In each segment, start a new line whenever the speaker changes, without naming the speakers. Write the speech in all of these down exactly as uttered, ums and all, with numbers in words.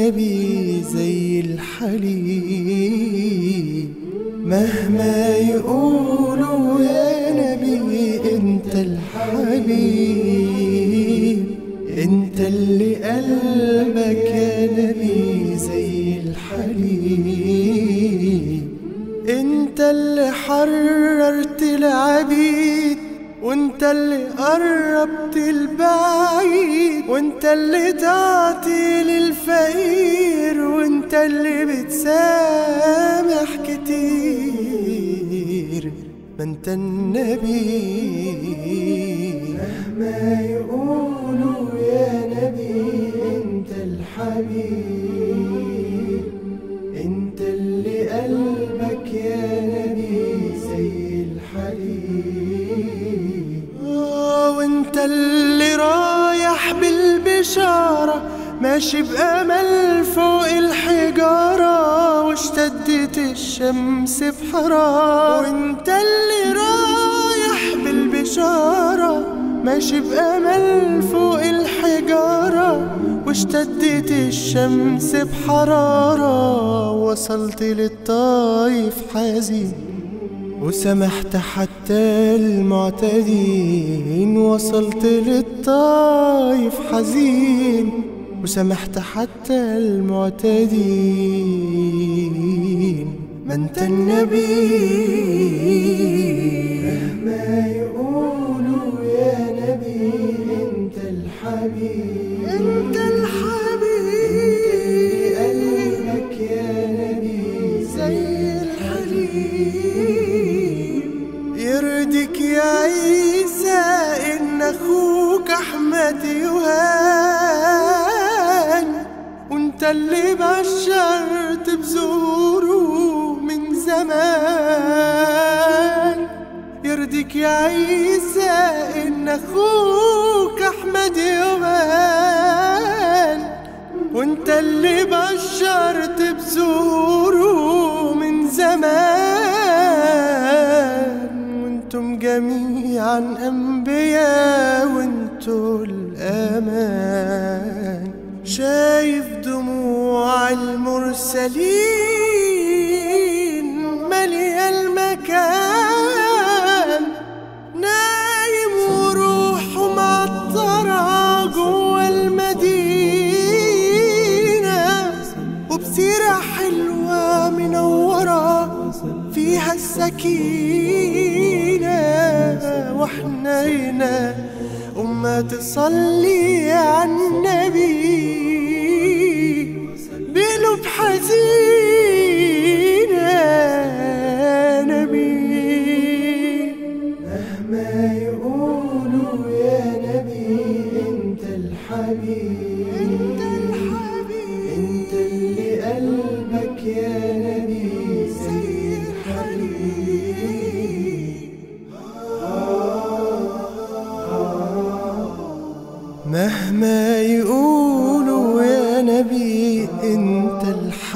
النبي زي الحليب. مهما يقولوا يا نبي انت الحبيب، انت اللي قلبك يا نبي زي الحليب. انت اللي حررت العبيد، وانت اللي قربت البعيد، وانت اللي تعطي للفقير، وانت اللي بتسامح كتير. ما انت النبي. مهما يقولوا يا نبي انت الحبيب، انت اللي قلبك يا نبي زي الحليب. آه وانت اللي رايح بالبشارة، ماشي بأمل فوق الحجارة، واشتدت الشمس بحرارة. وانت اللي رايح بالبشارة، ماشي بأمل فوق الحجارة، واشتدت الشمس بحرارة. وصلت للطايف حزين وسمحت حتى المعتدين. وصلت للطايف حزين وسمحت حتى المعتدين. ما انت النبي. مهما يقولوا يا نبي انت الحبيب، انت الحبيب، قلبك يا نبي زي الحليب. يرضيك يا عيسى ان اخوك احمد يهان، وانت اللي بشرت بزوره من زمان. يرضيك يا عيسى ان اخوك احمد يهان، وانت اللي بشرت بزوره من زمان. وانتم جميعا انبياء وانتوا الامان. شايف دموع المرسلين مالية المكان، نايم وروحه معطرة جوا المدينة، وبسيرة حلوة منورة فيها السكينة. واحنا هنا أمة تصلي على النبي بقلوب حزينة نبي. مهما يقولوا يا نبي انت الحبيب، انت الحبيب، انت اللي قلبك يا نبي زي الحليب. مهما يقولوا يا نبي انت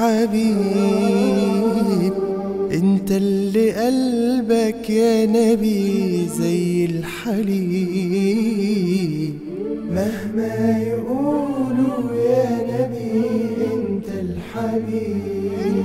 الحبيب، انت اللي قلبك يا نبي زي الحليب. مهما يقولوا يا نبي انت الحبيب،